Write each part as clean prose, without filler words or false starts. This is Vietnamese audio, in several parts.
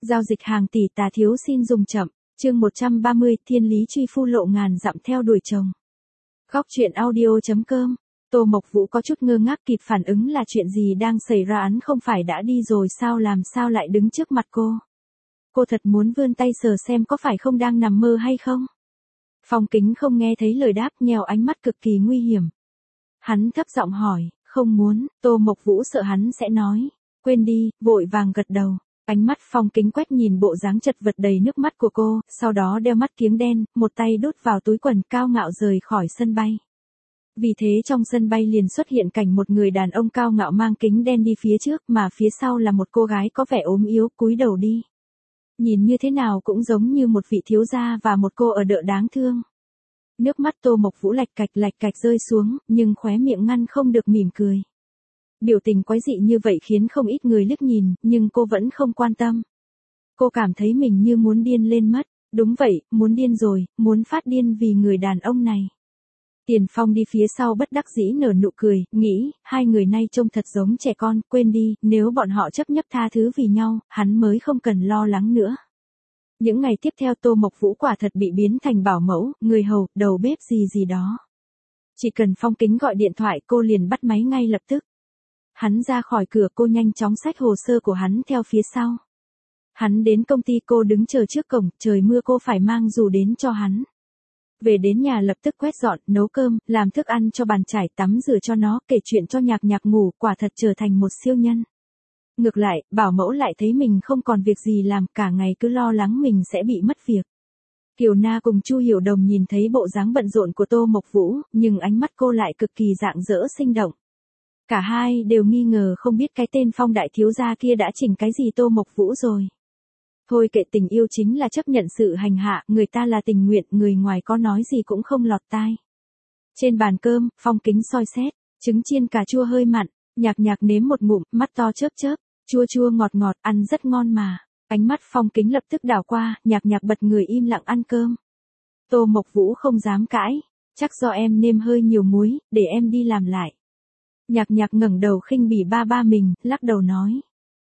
Giao dịch hàng tỷ tà thiếu xin dùng chậm. Chương 130, thiên lý truy phu lộ ngàn dặm theo đuổi chồng. Góc truyện audio.com. Tô Mộc Vũ có chút ngơ ngác kịp phản ứng là chuyện gì đang xảy ra, hắn không phải đã đi rồi sao, làm sao lại đứng trước mặt cô. Cô thật muốn vươn tay sờ xem có phải không đang nằm mơ hay không. Phong Kính không nghe thấy lời đáp, nheo ánh mắt cực kỳ nguy hiểm. Hắn thấp giọng hỏi, không muốn. Tô Mộc Vũ sợ hắn sẽ nói, quên đi, vội vàng gật đầu. Ánh mắt Phong Kính quét nhìn bộ dáng chật vật đầy nước mắt của cô, sau đó đeo mắt kiếng đen, một tay đút vào túi quần, cao ngạo rời khỏi sân bay. Vì thế trong sân bay liền xuất hiện cảnh một người đàn ông cao ngạo mang kính đen đi phía trước, mà phía sau là một cô gái có vẻ ốm yếu cúi đầu đi. Nhìn như thế nào cũng giống như một vị thiếu gia và một cô ở đợ đáng thương. Nước mắt Tô Mộc Vũ lạch cạch rơi xuống, nhưng khóe miệng ngăn không được mỉm cười. Biểu tình quái dị như vậy khiến không ít người liếc nhìn, nhưng cô vẫn không quan tâm. Cô cảm thấy mình như muốn điên lên mất. Đúng vậy, muốn điên rồi, muốn phát điên vì người đàn ông này. Tiền Phong đi phía sau bất đắc dĩ nở nụ cười, nghĩ, hai người nay trông thật giống trẻ con, quên đi, nếu bọn họ chấp nhấp tha thứ vì nhau, hắn mới không cần lo lắng nữa. Những ngày tiếp theo Tô Mộc Vũ quả thật bị biến thành bảo mẫu, người hầu, đầu bếp gì đó. Chỉ cần Phong Kính gọi điện thoại cô liền bắt máy ngay lập tức. Hắn ra khỏi cửa, cô nhanh chóng xách hồ sơ của hắn theo phía sau. Hắn đến công ty, cô đứng chờ trước cổng, trời mưa cô phải mang dù đến cho hắn. Về đến nhà lập tức quét dọn, nấu cơm, làm thức ăn cho bàn chải, tắm rửa cho nó, kể chuyện cho Nhạc Nhạc ngủ, quả thật trở thành một siêu nhân. Ngược lại, bảo mẫu lại thấy mình không còn việc gì làm, cả ngày cứ lo lắng mình sẽ bị mất việc. Kiều Na cùng Chu Hiểu Đồng nhìn thấy bộ dáng bận rộn của Tô Mộc Vũ, nhưng ánh mắt cô lại cực kỳ rạng rỡ sinh động. Cả hai đều nghi ngờ không biết cái tên Phong đại thiếu gia kia đã chỉnh cái gì Tô Mộc Vũ rồi. Thôi kệ, tình yêu chính là chấp nhận sự hành hạ, người ta là tình nguyện, người ngoài có nói gì cũng không lọt tai. Trên bàn cơm, Phong Kính soi xét, trứng chiên cà chua hơi mặn, Nhạc Nhạc nếm một ngụm, mắt to chớp, chua chua ngọt ngọt, ăn rất ngon mà. Ánh mắt Phong Kính lập tức đảo qua, Nhạc Nhạc bật người im lặng ăn cơm. Tô Mộc Vũ không dám cãi, chắc do em nêm hơi nhiều muối, để em đi làm lại. Nhạc Nhạc ngẩng đầu khinh bỉ ba mình, lắc đầu nói.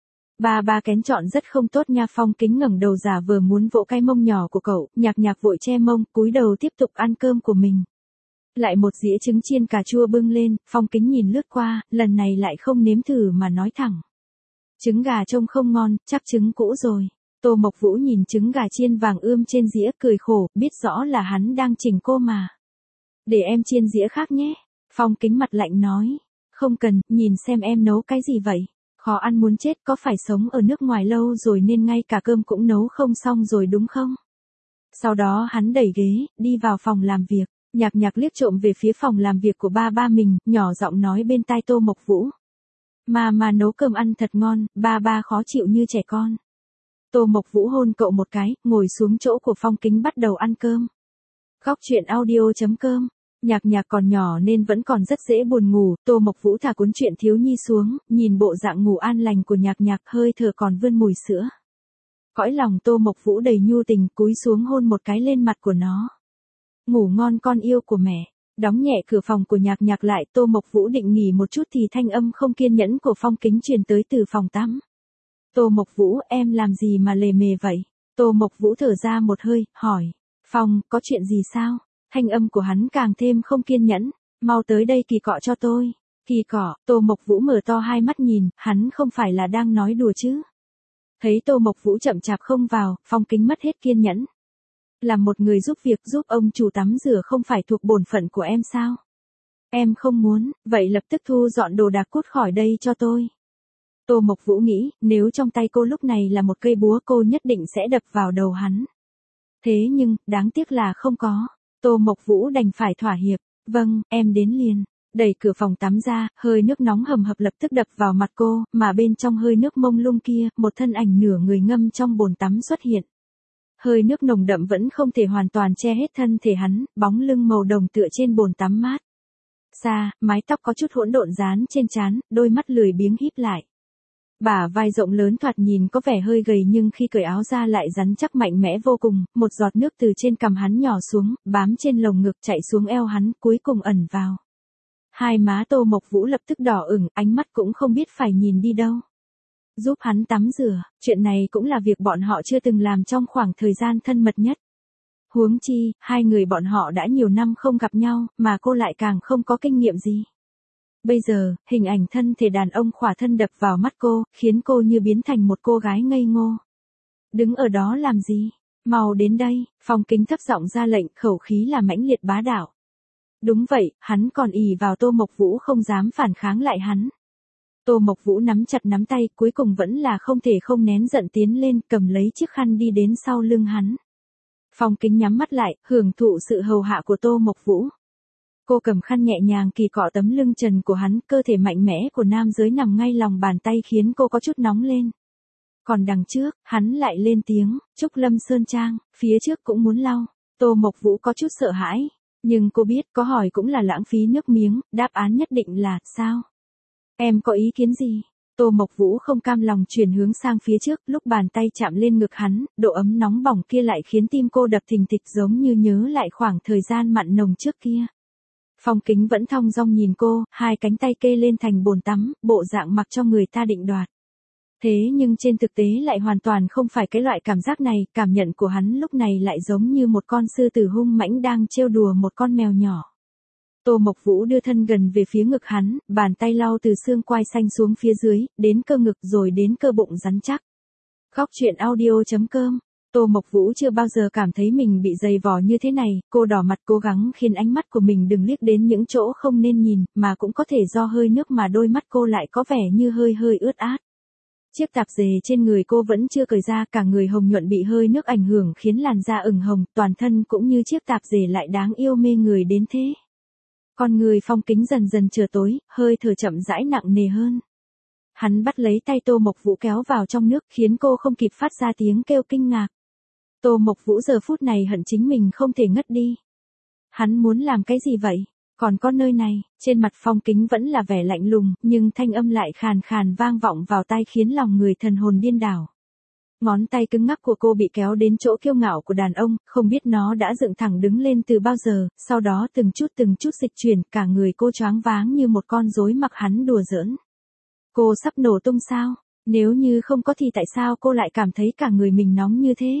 Ba kén chọn rất không tốt nha. Phong Kính ngẩng đầu giả vờ muốn vỗ cái mông nhỏ của cậu, Nhạc Nhạc vội che mông, cúi đầu tiếp tục ăn cơm của mình. Lại một dĩa trứng chiên cà chua bưng lên, Phong Kính nhìn lướt qua, lần này lại không nếm thử mà nói thẳng. Trứng gà trông không ngon, chắc trứng cũ rồi. Tô Mộc Vũ nhìn trứng gà chiên vàng ươm trên dĩa cười khổ, biết rõ là hắn đang chỉnh cô mà. Để em chiên dĩa khác nhé. Phong Kính mặt lạnh nói. Không cần, nhìn xem em nấu cái gì vậy. Khó ăn muốn chết, có phải sống ở nước ngoài lâu rồi nên ngay cả cơm cũng nấu không xong rồi đúng không? Sau đó hắn đẩy ghế, đi vào phòng làm việc. Nhạc Nhạc liếc trộm về phía phòng làm việc của ba mình, nhỏ giọng nói bên tai Tô Mộc Vũ. Mà nấu cơm ăn thật ngon, ba khó chịu như trẻ con. Tô Mộc Vũ hôn cậu một cái, ngồi xuống chỗ của Phong Kính bắt đầu ăn cơm. Góc truyện audio.com. Nhạc Nhạc còn nhỏ nên vẫn còn rất dễ buồn ngủ, Tô Mộc Vũ thả cuốn truyện thiếu nhi xuống, nhìn bộ dạng ngủ an lành của Nhạc Nhạc, hơi thở còn vươn mùi sữa. Cõi lòng Tô Mộc Vũ đầy nhu tình, cúi xuống hôn một cái lên mặt của nó. Ngủ ngon con yêu của mẹ. Đóng nhẹ cửa phòng của Nhạc Nhạc lại, Tô Mộc Vũ định nghỉ một chút thì thanh âm không kiên nhẫn của Phong Kính truyền tới từ phòng tắm. Tô Mộc Vũ, em làm gì mà lề mề vậy? Tô Mộc Vũ thở ra một hơi, hỏi. Phong, có chuyện gì sao? Thanh âm của hắn càng thêm không kiên nhẫn. Mau tới đây kỳ cọ cho tôi. Kỳ cọ. Tô Mộc Vũ mở to hai mắt nhìn, hắn không phải là đang nói đùa chứ? Thấy Tô Mộc Vũ chậm chạp không vào, Phong Kính mất hết kiên nhẫn. Làm một người giúp việc giúp ông chủ tắm rửa không phải thuộc bổn phận của em sao? Em không muốn, vậy lập tức thu dọn đồ đạc cút khỏi đây cho tôi. Tô Mộc Vũ nghĩ, nếu trong tay cô lúc này là một cây búa cô nhất định sẽ đập vào đầu hắn. Thế nhưng, đáng tiếc là không có. Tô Mộc Vũ đành phải thỏa hiệp. Vâng, em đến liền. Đẩy cửa phòng tắm ra, hơi nước nóng hầm hập lập tức đập vào mặt cô, mà bên trong hơi nước mông lung kia, một thân ảnh nửa người ngâm trong bồn tắm xuất hiện. Hơi nước nồng đậm vẫn không thể hoàn toàn che hết thân thể hắn, bóng lưng màu đồng tựa trên bồn tắm mát. Xa, mái tóc có chút hỗn độn dán trên trán, đôi mắt lười biếng híp lại. Bả vai rộng lớn thoạt nhìn có vẻ hơi gầy nhưng khi cởi áo ra lại rắn chắc mạnh mẽ vô cùng, một giọt nước từ trên cằm hắn nhỏ xuống, bám trên lồng ngực chạy xuống eo hắn, cuối cùng ẩn vào. Hai má Tô Mộc Vũ lập tức đỏ ửng, ánh mắt cũng không biết phải nhìn đi đâu. giúp hắn tắm rửa, chuyện này cũng là việc bọn họ chưa từng làm trong khoảng thời gian thân mật nhất. Huống chi, hai người bọn họ đã nhiều năm không gặp nhau, mà cô lại càng không có kinh nghiệm gì. Bây giờ, hình ảnh thân thể đàn ông khỏa thân đập vào mắt cô, khiến cô như biến thành một cô gái ngây ngô. Đứng ở đó làm gì? Mau đến đây, Phong Kính thấp giọng ra lệnh, khẩu khí là mãnh liệt bá đạo. Đúng vậy, hắn còn ỷ vào Tô Mộc Vũ không dám phản kháng lại hắn. Tô Mộc Vũ nắm chặt nắm tay, cuối cùng vẫn là không thể không nén giận tiến lên, cầm lấy chiếc khăn đi đến sau lưng hắn. Phong Kính nhắm mắt lại, hưởng thụ sự hầu hạ của Tô Mộc Vũ. Cô cầm khăn nhẹ nhàng kỳ cọ tấm lưng trần của hắn, cơ thể mạnh mẽ của nam giới nằm ngay lòng bàn tay khiến cô có chút nóng lên. Còn đằng trước, hắn lại lên tiếng, Trúc Lâm Sơn Trang, phía trước cũng muốn lau. Tô Mộc Vũ có chút sợ hãi, nhưng cô biết có hỏi cũng là lãng phí nước miếng, đáp án nhất định là, sao? Em có ý kiến gì? Tô Mộc Vũ không cam lòng chuyển hướng sang phía trước, lúc bàn tay chạm lên ngực hắn, độ ấm nóng bỏng kia lại khiến tim cô đập thình thịch giống như nhớ lại khoảng thời gian mặn nồng trước kia. Phong Kính vẫn thong dong nhìn cô, hai cánh tay kê lên thành bồn tắm, bộ dạng mặc cho người ta định đoạt. Thế nhưng trên thực tế lại hoàn toàn không phải cái loại cảm giác này, cảm nhận của hắn lúc này lại giống như một con sư tử hung mãnh đang trêu đùa một con mèo nhỏ. Tô Mộc Vũ đưa thân gần về phía ngực hắn, bàn tay lau từ xương quai xanh xuống phía dưới, đến cơ ngực rồi đến cơ bụng rắn chắc. Góc truyện audio.com. Tô Mộc Vũ chưa bao giờ cảm thấy mình bị dày vò như thế này, cô đỏ mặt cố gắng khiến ánh mắt của mình đừng liếc đến những chỗ không nên nhìn, mà cũng có thể do hơi nước mà đôi mắt cô lại có vẻ như hơi hơi ướt át. Chiếc tạp dề trên người cô vẫn chưa cởi ra, cả người hồng nhuận bị hơi nước ảnh hưởng khiến làn da ửng hồng, toàn thân cũng như chiếc tạp dề lại đáng yêu mê người đến thế. Con người Phong Kính dần dần trở tối, hơi thở chậm rãi nặng nề hơn. Hắn bắt lấy tay Tô Mộc Vũ kéo vào trong nước khiến cô không kịp phát ra tiếng kêu kinh ngạc. Tô Mộc Vũ giờ phút này hận chính mình không thể ngất đi. Hắn muốn làm cái gì vậy? Còn có nơi này, trên mặt Phong Kính vẫn là vẻ lạnh lùng, nhưng thanh âm lại khàn khàn vang vọng vào tai khiến lòng người thần hồn điên đảo. Ngón tay cứng ngắc của cô bị kéo đến chỗ kiêu ngạo của đàn ông, không biết nó đã dựng thẳng đứng lên từ bao giờ, sau đó từng chút dịch chuyển, cả người cô choáng váng như một con rối mặc hắn đùa giỡn. Cô sắp nổ tung sao? Nếu như không có thì tại sao cô lại cảm thấy cả người mình nóng như thế?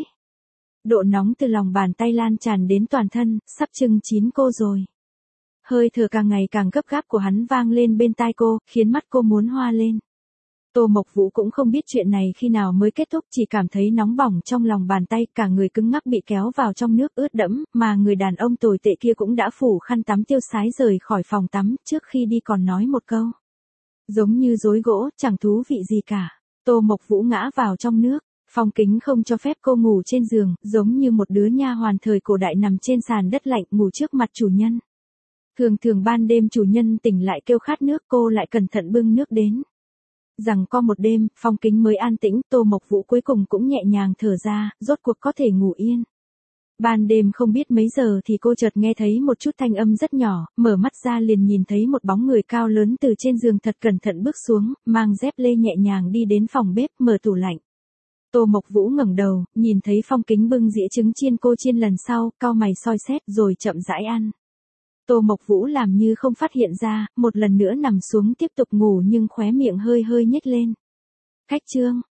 Độ nóng từ lòng bàn tay lan tràn đến toàn thân, sắp chưng chín cô rồi. Hơi thở càng ngày càng gấp gáp của hắn vang lên bên tai cô, khiến mắt cô muốn hoa lên. Tô Mộc Vũ cũng không biết chuyện này khi nào mới kết thúc, chỉ cảm thấy nóng bỏng trong lòng bàn tay, cả người cứng ngắc bị kéo vào trong nước ướt đẫm, mà người đàn ông tồi tệ kia cũng đã phủ khăn tắm tiêu sái rời khỏi phòng tắm, trước khi đi còn nói một câu. Giống như rối gỗ, chẳng thú vị gì cả. Tô Mộc Vũ ngã vào trong nước. Phong Kính không cho phép cô ngủ trên giường, giống như một đứa nha hoàn thời cổ đại nằm trên sàn đất lạnh ngủ trước mặt chủ nhân. Thường thường ban đêm chủ nhân tỉnh lại kêu khát nước, cô lại cẩn thận bưng nước đến. Rằng có một đêm, Phong Kính mới an tĩnh, Tô Mộc Vũ cuối cùng cũng nhẹ nhàng thở ra, rốt cuộc có thể ngủ yên. Ban đêm không biết mấy giờ thì cô chợt nghe thấy một chút thanh âm rất nhỏ, mở mắt ra liền nhìn thấy một bóng người cao lớn từ trên giường thật cẩn thận bước xuống, mang dép lê nhẹ nhàng đi đến phòng bếp, mở tủ lạnh. Tô Mộc Vũ ngẩng đầu, nhìn thấy Phong Kính bưng dĩa trứng chiên cô chiên lần sau, cau mày soi xét rồi chậm rãi ăn. Tô Mộc Vũ làm như không phát hiện ra, một lần nữa nằm xuống tiếp tục ngủ nhưng khóe miệng hơi hơi nhếch lên. Khách trương,